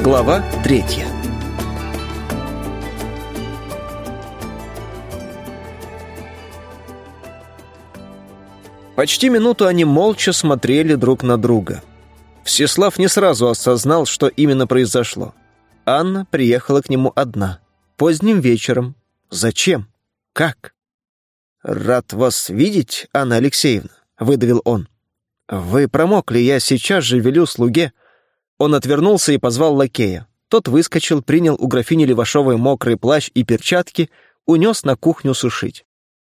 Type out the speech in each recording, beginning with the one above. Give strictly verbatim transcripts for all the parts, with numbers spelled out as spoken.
Глава третья. Почти минуту они молча смотрели друг на друга. Всеслав не сразу осознал, что именно произошло. Анна приехала к нему одна, поздним вечером. Зачем? Как? «Рад вас видеть, Анна Алексеевна», — выдавил он. «Вы промокли, я сейчас же велю слуге». Он отвернулся и позвал лакея. Тот выскочил, принял у графини Левашовой мокрый плащ и перчатки, унес на кухню сушить.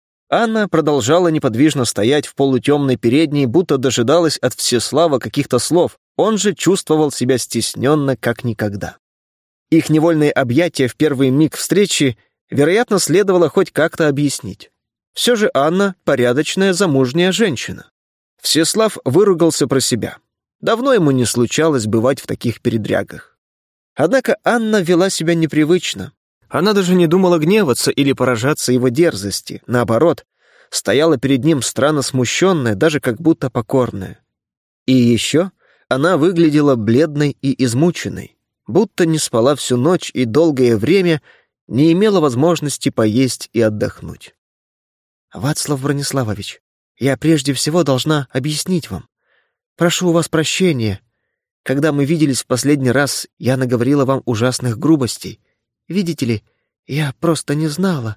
Анна продолжала неподвижно стоять в полутемной передней, будто дожидалась от Всеслава каких-то слов. Он же чувствовал себя стесненно, как никогда. Их невольные объятия в первый миг встречи, вероятно, следовало хоть как-то объяснить. Все же Анна — порядочная замужняя женщина. Всеслав выругался про себя. Давно ему не случалось бывать в таких передрягах. Однако Анна вела себя непривычно. Она даже не думала гневаться или поражаться его дерзости. Наоборот, стояла перед ним странно смущенная, даже как будто покорная. И еще она выглядела бледной и измученной, будто не спала всю ночь и долгое время не имела возможности поесть и отдохнуть. «Вацлав Брониславович, я прежде всего должна объяснить вам. Прошу у вас прощения. Когда мы виделись в последний раз, я наговорила вам ужасных грубостей. Видите ли, я просто не знала.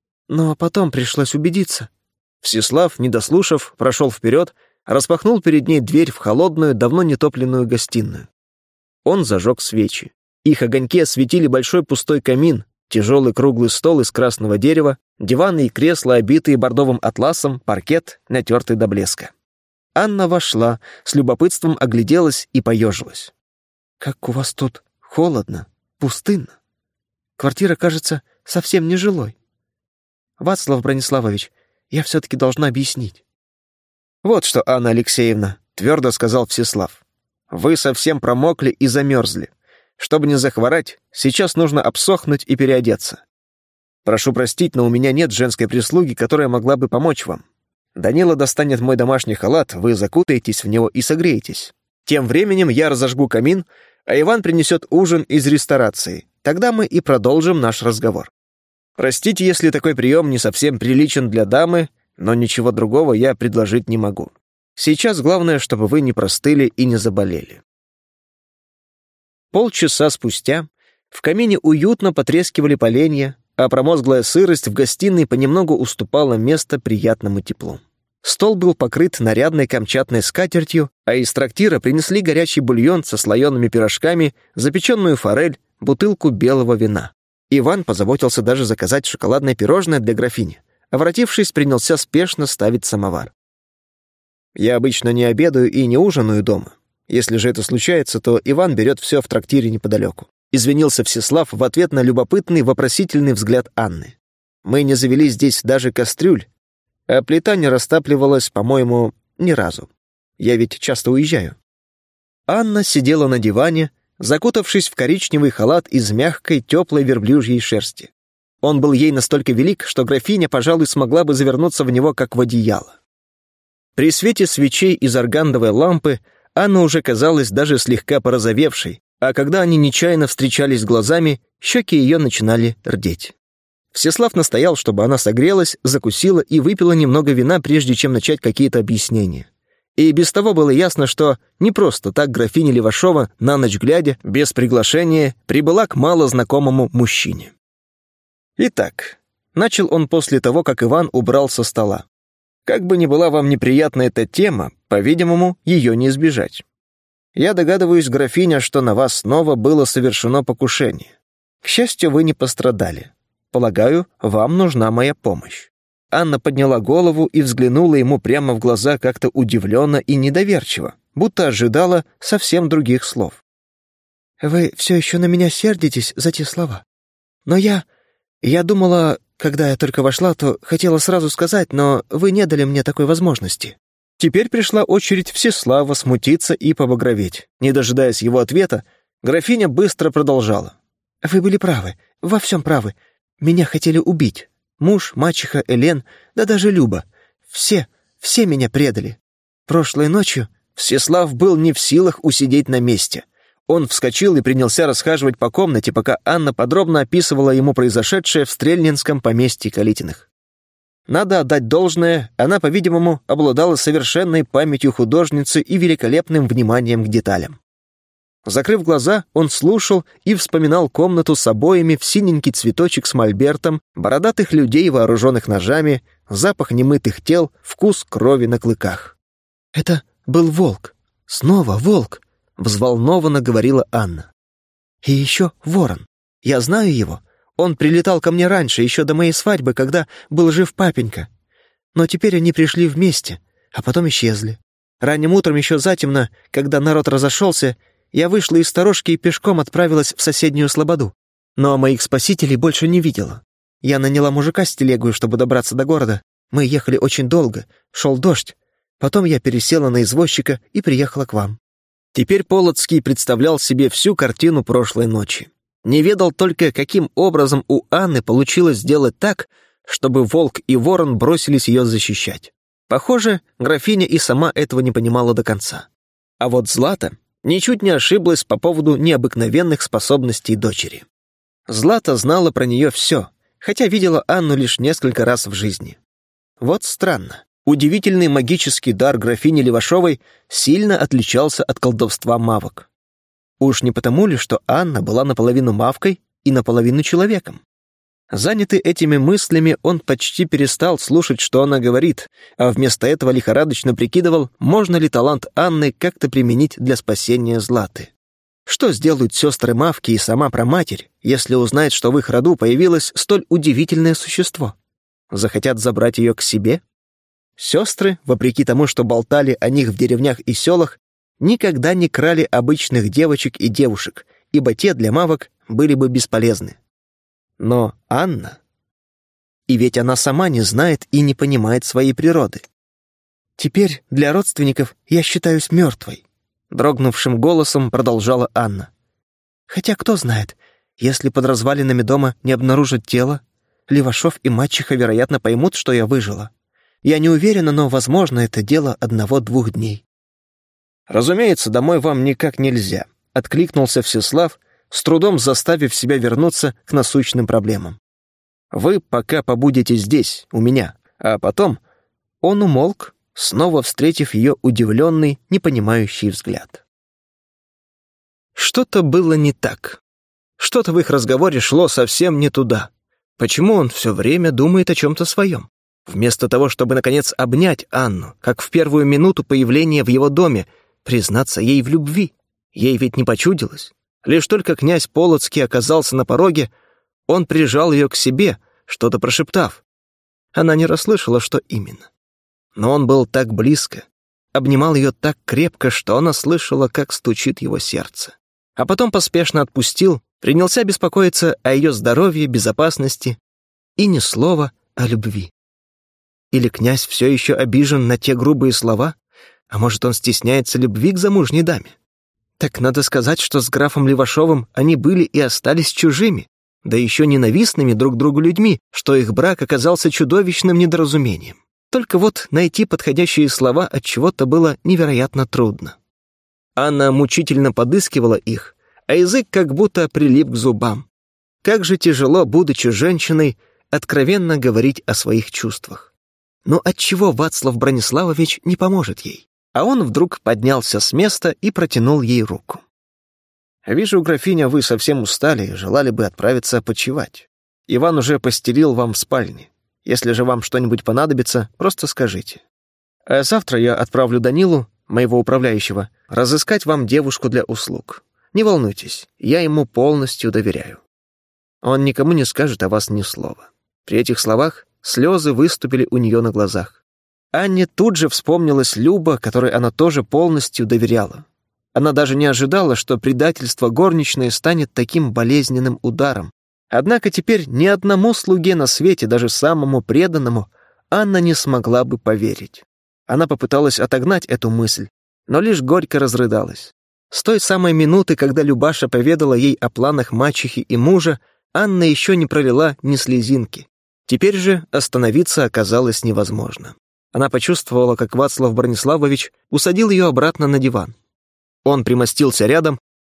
Но потом пришлось убедиться». Всеслав, не дослушав, прошел вперед, распахнул перед ней дверь в холодную, давно нетопленную гостиную. Он зажег свечи. Их огоньки осветили большой пустой камин, тяжелый круглый стол из красного дерева, диваны и кресла, обитые бордовым атласом, паркет, натертый до блеска. Анна вошла, с любопытством огляделась и поежилась. «Как у вас тут холодно, пустынно. Квартира, кажется, совсем не жилой. Вацлав Брониславович, я все-таки должна объяснить». «Вот что, Анна Алексеевна», — твердо сказал Всеслав. «Вы совсем промокли и замерзли. Чтобы не захворать, сейчас нужно обсохнуть и переодеться. Прошу простить, но у меня нет женской прислуги, которая могла бы помочь вам. Данила достанет мой домашний халат, вы закутаетесь в него и согреетесь. Тем временем я разожгу камин, а Иван принесет ужин из ресторации. Тогда мы и продолжим наш разговор. Простите, если такой прием не совсем приличен для дамы, но ничего другого я предложить не могу. Сейчас главное, чтобы вы не простыли и не заболели». Полчаса спустя в камине уютно потрескивали поленья, а промозглая сырость в гостиной понемногу уступала место приятному теплу. Стол был покрыт нарядной камчатной скатертью, а из трактира принесли горячий бульон со слоеными пирожками, запеченную форель, бутылку белого вина. Иван позаботился даже заказать шоколадное пирожное для графини, а, воротившись, принялся спешно ставить самовар. «Я обычно не обедаю и не ужинаю дома. Если же это случается, то Иван берет все в трактире неподалеку», — извинился Всеслав в ответ на любопытный вопросительный взгляд Анны. «Мы не завели здесь даже кастрюль, а плита не растапливалась, по-моему, ни разу. Я ведь часто уезжаю». Анна сидела на диване, закутавшись в коричневый халат из мягкой, теплой верблюжьей шерсти. Он был ей настолько велик, что графиня, пожалуй, смогла бы завернуться в него, как в одеяло. При свете свечей из аргандовой лампы Анна уже казалась даже слегка порозовевшей, а когда они нечаянно встречались глазами, щеки ее начинали рдеть. Всеслав настоял, чтобы она согрелась, закусила и выпила немного вина, прежде чем начать какие-то объяснения. И без того было ясно, что не просто так графиня Левашова, на ночь глядя, без приглашения, прибыла к малознакомому мужчине. «Итак», — начал он после того, как Иван убрал со стола, «как бы ни была вам неприятна эта тема, по-видимому, ее не избежать. Я догадываюсь, графиня, что на вас снова было совершено покушение. К счастью, вы не пострадали. Полагаю, вам нужна моя помощь». Анна подняла голову и взглянула ему прямо в глаза как-то удивленно и недоверчиво, будто ожидала совсем других слов. «Вы все еще на меня сердитесь за те слова? Но я... я думала, когда я только вошла, то хотела сразу сказать, но вы не дали мне такой возможности». Теперь пришла очередь Всеслава смутиться и побагроветь. Не дожидаясь его ответа, графиня быстро продолжала. «Вы были правы, во всем правы. Меня хотели убить. Муж, мачеха, Элен, да даже Люба. Все, все меня предали. Прошлой ночью...» Всеслав был не в силах усидеть на месте. Он вскочил и принялся расхаживать по комнате, пока Анна подробно описывала ему произошедшее в стрельнинском поместье Калитиных. Надо отдать должное, она, по-видимому, обладала совершенной памятью художницы и великолепным вниманием к деталям. Закрыв глаза, он слушал и вспоминал комнату с обоями в синенький цветочек с мольбертом, бородатых людей, вооруженных ножами, запах немытых тел, вкус крови на клыках. «Это был волк. Снова волк», — взволнованно говорила Анна. «И еще ворон. Я знаю его. Он прилетал ко мне раньше, еще до моей свадьбы, когда был жив папенька. Но теперь они пришли вместе, а потом исчезли. Ранним утром, еще затемно, когда народ разошелся, я вышла из сторожки и пешком отправилась в соседнюю слободу. Но моих спасителей больше не видела. Я наняла мужика с телегой, чтобы добраться до города. Мы ехали очень долго, шел дождь. Потом я пересела на извозчика и приехала к вам». Теперь Полоцкий представлял себе всю картину прошлой ночи. Не ведал только, каким образом у Анны получилось сделать так, чтобы волк и ворон бросились ее защищать. Похоже, графиня и сама этого не понимала до конца. А вот Злата ничуть не ошиблась по поводу необыкновенных способностей дочери. Злата знала про нее все, хотя видела Анну лишь несколько раз в жизни. Вот странно. Удивительный магический дар графини Левашовой сильно отличался от колдовства мавок. Уж не потому ли, что Анна была наполовину мавкой и наполовину человеком? Занятый этими мыслями, он почти перестал слушать, что она говорит, а вместо этого лихорадочно прикидывал, можно ли талант Анны как-то применить для спасения Златы. Что сделают сестры Мавки и сама праматерь, если узнают, что в их роду появилось столь удивительное существо? Захотят забрать ее к себе? Сестры, вопреки тому, что болтали о них в деревнях и селах, никогда не крали обычных девочек и девушек, ибо те для мавок были бы бесполезны. Но Анна... И ведь она сама не знает и не понимает своей природы. «Теперь для родственников я считаюсь мертвой», — дрогнувшим голосом продолжала Анна. «Хотя кто знает, если под развалинами дома не обнаружат тело, Левашов и мачеха, вероятно, поймут, что я выжила. Я не уверена, но, возможно, это дело одного-двух дней». «Разумеется, домой вам никак нельзя», — откликнулся Всеслав, с трудом заставив себя вернуться к насущным проблемам. «Вы пока побудете здесь, у меня, а потом...» Он умолк, снова встретив ее удивленный, непонимающий взгляд. Что-то было не так. Что-то в их разговоре шло совсем не туда. Почему он все время думает о чем-то своем? Вместо того, чтобы, наконец, обнять Анну, как в первую минуту появления в его доме, признаться ей в любви. Ей ведь не почудилось. Лишь только князь Полоцкий оказался на пороге, он прижал ее к себе, что-то прошептав. Она не расслышала, что именно. Но он был так близко, обнимал ее так крепко, что она слышала, как стучит его сердце. А потом поспешно отпустил, принялся беспокоиться о ее здоровье, безопасности и ни слова о любви. Или князь все еще обижен на те грубые слова, а может, он стесняется любви к замужней даме? Так надо сказать, что с графом Левашовым они были и остались чужими, да еще ненавистными друг другу людьми, что их брак оказался чудовищным недоразумением. Только вот найти подходящие слова от чего-то было невероятно трудно. Анна мучительно подыскивала их, а язык как будто прилип к зубам. Как же тяжело, будучи женщиной, откровенно говорить о своих чувствах. Но отчего Вацлав Брониславович не поможет ей? А он вдруг поднялся с места и протянул ей руку. «Вижу, графиня, вы совсем устали и желали бы отправиться почевать. Иван уже постелил вам в спальне. Если же вам что-нибудь понадобится, просто скажите. А завтра я отправлю Данилу, моего управляющего, разыскать вам девушку для услуг. Не волнуйтесь, я ему полностью доверяю. Он никому не скажет о вас ни слова». При этих словах слезы выступили у нее на глазах. Анне тут же вспомнилась Люба, которой она тоже полностью доверяла. Она даже не ожидала, что предательство горничной станет таким болезненным ударом. Однако теперь ни одному слуге на свете, даже самому преданному, Анна не смогла бы поверить. Она попыталась отогнать эту мысль, но лишь горько разрыдалась. С той самой минуты, когда Любаша поведала ей о планах мачехи и мужа, Анна еще не пролила ни слезинки. Теперь же остановиться оказалось невозможно. Она почувствовала, как Вацлав Брониславович усадил ее обратно на диван. Он примостился рядом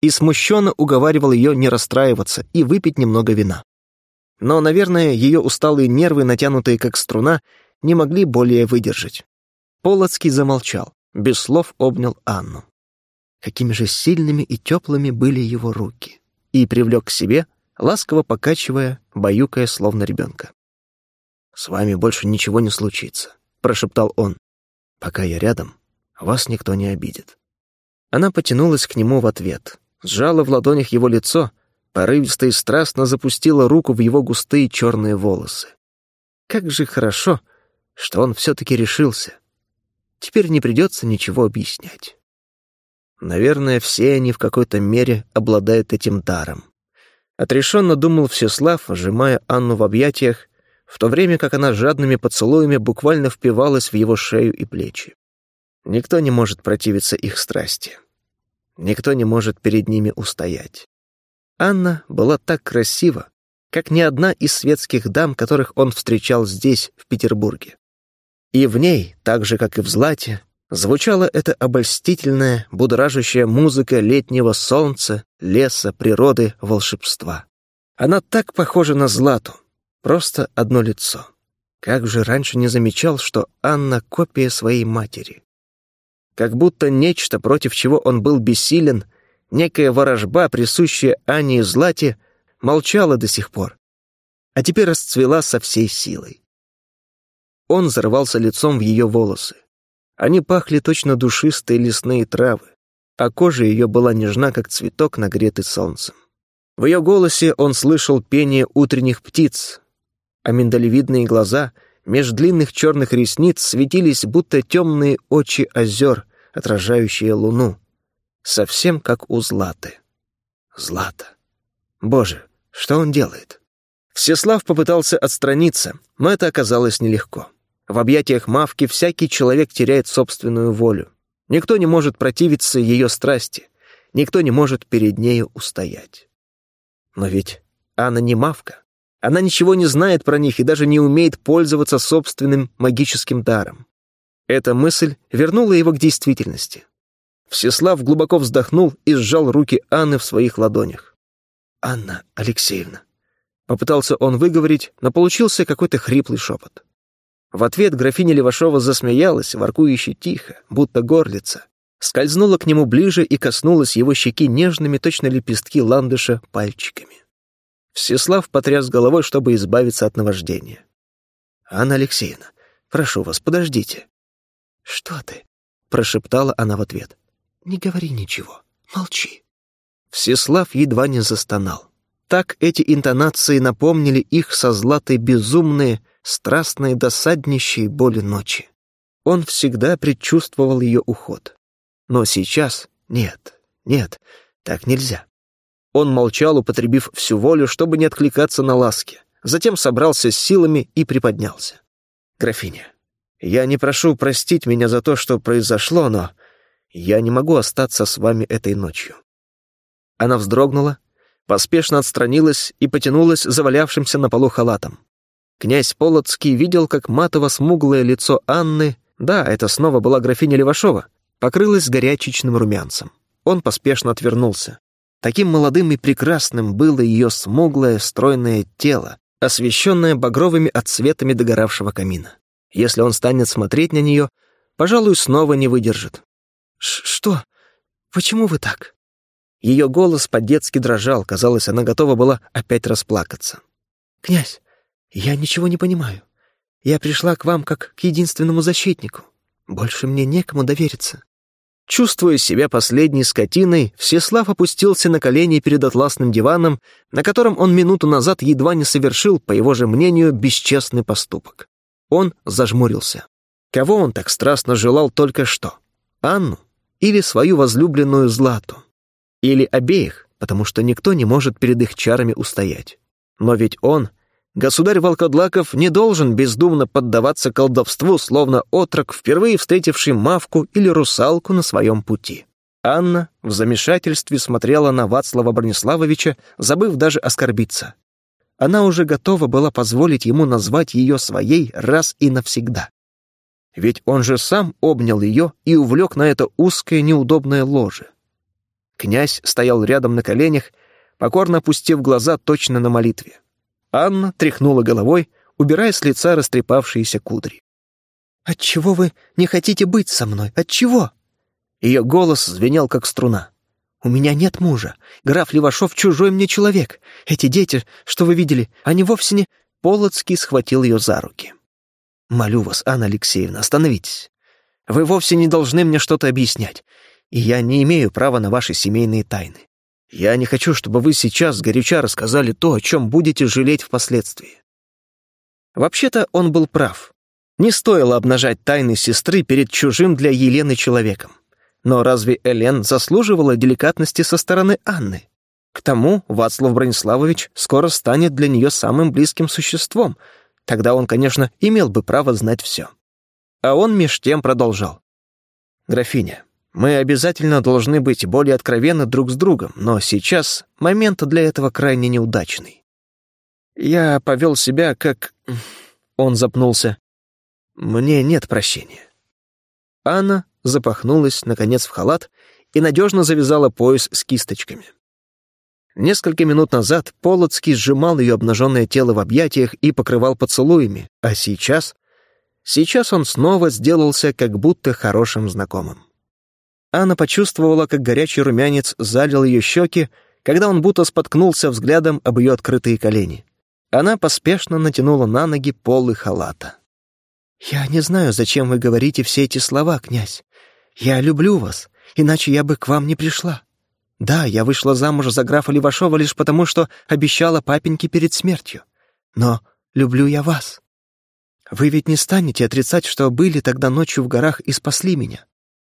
и смущенно уговаривал ее не расстраиваться и выпить немного вина. Но, наверное, ее усталые нервы, натянутые как струна, не могли более выдержать. Полоцкий замолчал, без слов обнял Анну. Какими же сильными и теплыми были его руки. И привлек к себе, ласково покачивая, баюкая, словно ребенка. «С вами больше ничего не случится», — прошептал он. «Пока я рядом, вас никто не обидит». Она потянулась к нему в ответ, сжала в ладонях его лицо, порывисто и страстно запустила руку в его густые черные волосы. Как же хорошо, что он все-таки решился. Теперь не придется ничего объяснять. Наверное, все они в какой-то мере обладают этим даром. Отрешенно думал Всеслав, сжимая Анну в объятиях, в то время как она жадными поцелуями буквально впивалась в его шею и плечи. Никто не может противиться их страсти. Никто не может перед ними устоять. Анна была так красива, как ни одна из светских дам, которых он встречал здесь, в Петербурге. И в ней, так же, как и в Злате, звучала эта обольстительная, будоражащая музыка летнего солнца, леса, природы, волшебства. Она так похожа на Злату, просто одно лицо. Как же раньше не замечал, что Анна — копия своей матери. Как будто нечто, против чего он был бессилен, некая ворожба, присущая Анне и Злате, молчала до сих пор, а теперь расцвела со всей силой. Он зарывался лицом в ее волосы. Они пахли точно душистые лесные травы, а кожа ее была нежна, как цветок, нагретый солнцем. В ее голосе он слышал пение утренних птиц, а миндалевидные глаза меж длинных черных ресниц светились, будто темные очи озер, отражающие луну, совсем как у Златы. Злата. Боже, что он делает? Всеслав попытался отстраниться, но это оказалось нелегко. В объятиях Мавки всякий человек теряет собственную волю. Никто не может противиться ее страсти, никто не может перед нею устоять. Но ведь Анна не Мавка. Она ничего не знает про них и даже не умеет пользоваться собственным магическим даром. Эта мысль вернула его к действительности. Всеслав глубоко вздохнул и сжал руки Анны в своих ладонях. «Анна Алексеевна». Попытался он выговорить, но получился какой-то хриплый шепот. В ответ графиня Левашова засмеялась, воркующе тихо, будто горлица, скользнула к нему ближе и коснулась его щеки нежными, точно лепестки ландыша, пальчиками. Всеслав потряс головой, чтобы избавиться от наваждения. «Анна Алексеевна, прошу вас, подождите». «Что ты?» — прошептала она в ответ. «Не говори ничего, молчи». Всеслав едва не застонал. Так эти интонации напомнили их со Златой безумные, страстные, досаднищие боли ночи. Он всегда предчувствовал ее уход. Но сейчас нет, нет, так нельзя. Он молчал, употребив всю волю, чтобы не откликаться на ласки. Затем собрался с силами и приподнялся. «Графиня, я не прошу простить меня за то, что произошло, но я не могу остаться с вами этой ночью». Она вздрогнула, поспешно отстранилась и потянулась завалявшимся на полу халатом. Князь Полоцкий видел, как матово-смуглое лицо Анны, да, это снова была графиня Левашова, покрылось горячечным румянцем. Он поспешно отвернулся. Таким молодым и прекрасным было ее смуглое, стройное тело, освещенное багровыми отсветами догоравшего камина. Если он станет смотреть на нее, пожалуй, снова не выдержит. «Что? Почему вы так?» Ее голос по-детски дрожал, казалось, она готова была опять расплакаться. «Князь, я ничего не понимаю. Я пришла к вам как к единственному защитнику. Больше мне некому довериться». Чувствуя себя последней скотиной, Всеслав опустился на колени перед атласным диваном, на котором он минуту назад едва не совершил, по его же мнению, бесчестный поступок. Он зажмурился. Кого он так страстно желал только что? Анну или свою возлюбленную Злату? Или обеих, потому что никто не может перед их чарами устоять. Но ведь он, государь Волкодлаков, не должен бездумно поддаваться колдовству, словно отрок, впервые встретивший мавку или русалку на своем пути. Анна в замешательстве смотрела на Вацлава Брониславовича, забыв даже оскорбиться. Она уже готова была позволить ему назвать ее своей раз и навсегда. Ведь он же сам обнял ее и увлек на это узкое неудобное ложе. Князь стоял рядом на коленях, покорно опустив глаза точно на молитве. Анна тряхнула головой, убирая с лица растрепавшиеся кудри. «Отчего вы не хотите быть со мной? Отчего?» Ее голос звенел, как струна. «У меня нет мужа. Граф Левашов чужой мне человек. Эти дети, что вы видели, они вовсе не...» Полоцкий схватил ее за руки. «Молю вас, Анна Алексеевна, остановитесь. Вы вовсе не должны мне что-то объяснять, и я не имею права на ваши семейные тайны. Я не хочу, чтобы вы сейчас горяча рассказали то, о чем будете жалеть впоследствии». Вообще-то он был прав. Не стоило обнажать тайны сестры перед чужим для Елены человеком. Но разве Элен заслуживала деликатности со стороны Анны? К тому Вацлав Брониславович скоро станет для нее самым близким существом. Тогда он, конечно, имел бы право знать все. А он меж тем продолжал. «Графиня, мы обязательно должны быть более откровенны друг с другом, но сейчас момент для этого крайне неудачный. Я повел себя как...» Он запнулся. «Мне нет прощения». Анна запахнулась, наконец, в халат и надежно завязала пояс с кисточками. Несколько минут назад Полоцкий сжимал ее обнаженное тело в объятиях и покрывал поцелуями, а сейчас... Сейчас он снова сделался как будто хорошим знакомым. Анна почувствовала, как горячий румянец залил ее щеки, когда он будто споткнулся взглядом об ее открытые колени. Она поспешно натянула на ноги полы халата. «Я не знаю, зачем вы говорите все эти слова, князь. Я люблю вас, иначе я бы к вам не пришла. Да, я вышла замуж за графа Левашова лишь потому, что обещала папеньке перед смертью. Но люблю я вас. Вы ведь не станете отрицать, что были тогда ночью в горах и спасли меня.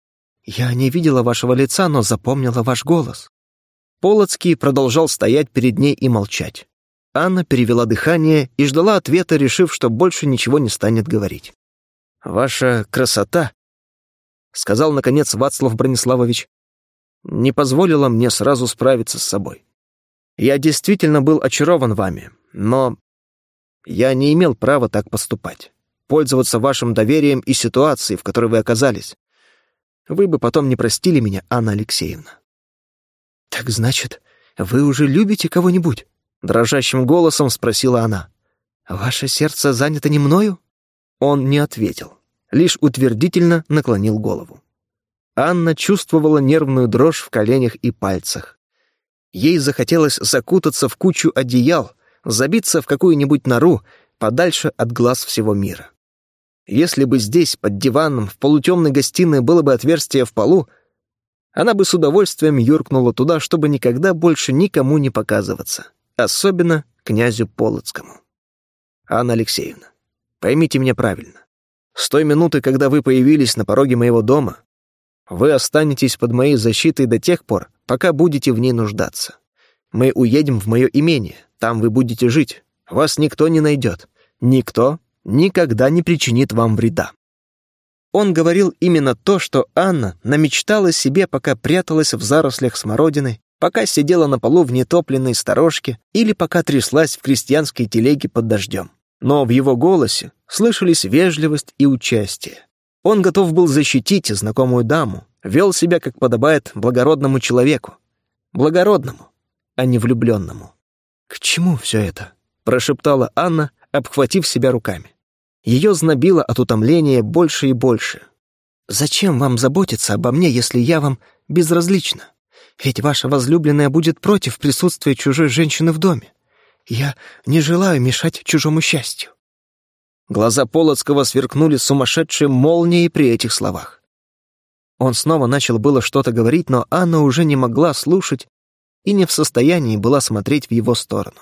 Я не видела вашего лица, но запомнила ваш голос». Полоцкий продолжал стоять перед ней и молчать. Анна перевела дыхание и ждала ответа, решив, что больше ничего не станет говорить. «Ваша красота», — сказал, наконец, Вацлав Брониславович, «не позволила мне сразу справиться с собой. Я действительно был очарован вами, но я не имел права так поступать, пользоваться вашим доверием и ситуацией, в которой вы оказались. Вы бы потом не простили меня, Анна Алексеевна». «Так значит, вы уже любите кого-нибудь?» — дрожащим голосом спросила она. «Ваше сердце занято не мною?» Он не ответил, лишь утвердительно наклонил голову. Анна чувствовала нервную дрожь в коленях и пальцах. Ей захотелось закутаться в кучу одеял, забиться в какую-нибудь нору, подальше от глаз всего мира. Если бы здесь, под диваном, в полутемной гостиной было бы отверстие в полу, она бы с удовольствием юркнула туда, чтобы никогда больше никому не показываться, особенно князю Полоцкому. Анна Алексеевна, поймите меня правильно. С той минуты, когда вы появились на пороге моего дома, вы останетесь под моей защитой до тех пор, пока будете в ней нуждаться. Мы уедем в мое имение, там вы будете жить, вас никто не найдет, никто никогда не причинит вам вреда». Он говорил именно то, что Анна намечтала себе, пока пряталась в зарослях смородины, пока сидела на полу в нетопленной сторожке или пока тряслась в крестьянской телеге под дождем. Но в его голосе слышались вежливость и участие. Он готов был защитить знакомую даму, вел себя, как подобает благородному человеку. Благородному, а не влюбленному. «К чему все это?» — прошептала Анна, обхватив себя руками. Ее знобило от утомления больше и больше. «Зачем вам заботиться обо мне, если я вам безразлична? Ведь ваша возлюбленная будет против присутствия чужой женщины в доме. Я не желаю мешать чужому счастью». Глаза Полоцкого сверкнули сумасшедшей молнией при этих словах. Он снова начал было что-то говорить, но Анна уже не могла слушать и не в состоянии была смотреть в его сторону.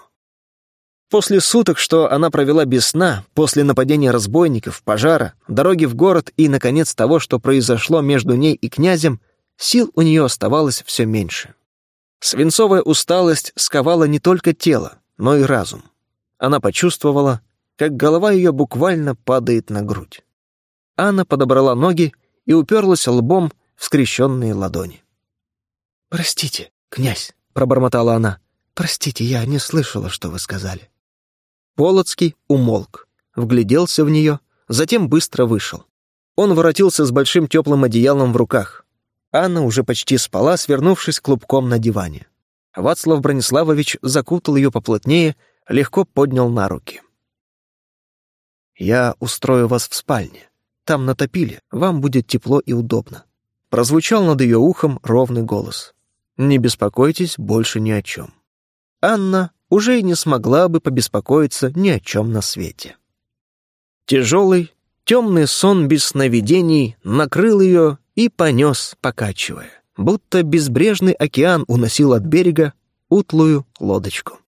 После суток, что она провела без сна, после нападения разбойников, пожара, дороги в город и, наконец, того, что произошло между ней и князем, сил у нее оставалось все меньше. Свинцовая усталость сковала не только тело, но и разум. Она почувствовала, как голова ее буквально падает на грудь. Анна подобрала ноги и уперлась лбом в скрещенные ладони. «Простите, князь», — пробормотала она, — «простите, я не слышала, что вы сказали». Полоцкий умолк, вгляделся в нее, затем быстро вышел. Он воротился с большим теплым одеялом в руках. Анна уже почти спала, свернувшись клубком на диване. Вацлав Брониславович закутал ее поплотнее, легко поднял на руки. «Я устрою вас в спальне. Там натопили, вам будет тепло и удобно». Прозвучал над ее ухом ровный голос. «Не беспокойтесь больше ни о чем». Анна уже и не смогла бы побеспокоиться ни о чем на свете. Тяжелый, темный сон без сновидений накрыл ее и понес, покачивая, будто безбрежный океан уносил от берега утлую лодочку.